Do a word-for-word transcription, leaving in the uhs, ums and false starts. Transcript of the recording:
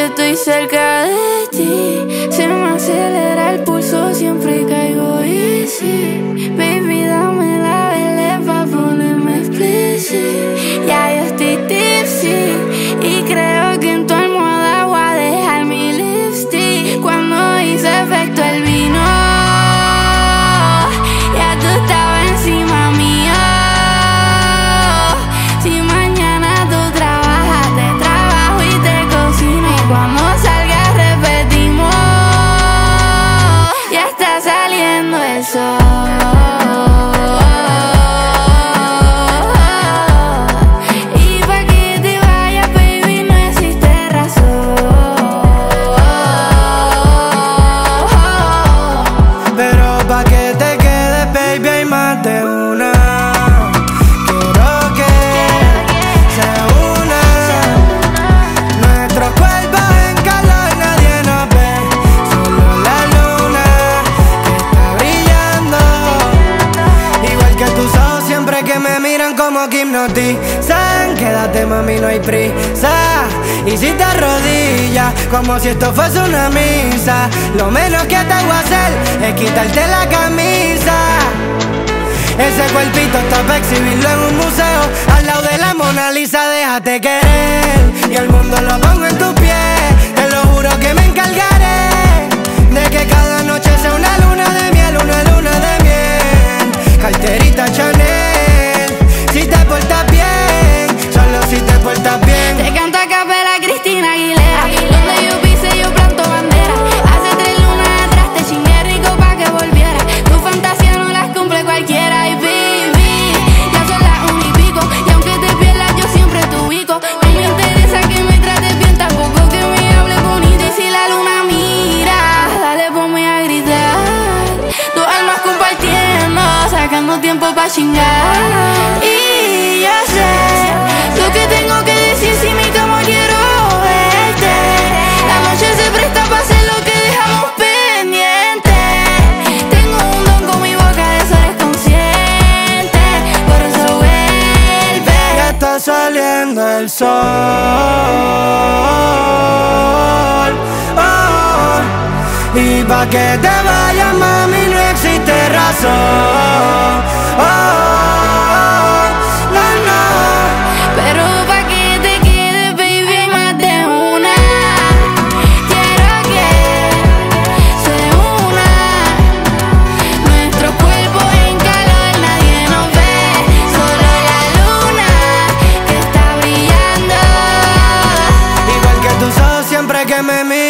que estoy cerca de ti, se me acelera el pulso, siempre caigo easy. Baby, dame la vela pa' ponerme explicit. Ya yo estoy tipsy y creo que en tu almohada voy a dejar mi lipstick. Cuando hizo efecto el vino, ya tú estabas encima mío. Si mañana tú trabajas, te trabajo y te cocino. Y cuando salgas repetimos, ya está saliendo el sol. Como que hipnotizan, quédate mami, no hay prisa. Y si te arrodillas, como si esto fuese una misa, lo menos que te voy a hacer es quitarte la camisa. Ese cuerpito está para exhibirlo en un museo, al lado de la Mona Lisa. Déjate querer y el mundo lo pongo en tus pies. Te lo juro que me encargaré de que cada noche sea una luna de miel, una luna de miel. Carterita Chanel, si te portas bien, solo si te portas bien. Te canto a capela Cristina Aguilera. Donde yo pise yo planto bandera. Hace tres lunas atrás te chingué rico pa' que volviera. Tu fantasía no las cumple cualquiera. Y baby, ya son las un y pico, y aunque te pierdas yo siempre te ubico. No me interesa que me trates bien, tampoco que me hables bonito. Y si la luna mira, dale ponme a gritar. Dos almas compartiendo, sacando tiempo pa' chingar. Y yo sé lo que tengo que decir si mi cama quiero verte. La noche se presta pa' hacer lo que dejamos pendiente. Tengo un don con mi boca, de eso eres consciente. Por eso vuelve. Ya está saliendo el sol, oh, y pa' que te vayas mami no existe razón, oh. Que me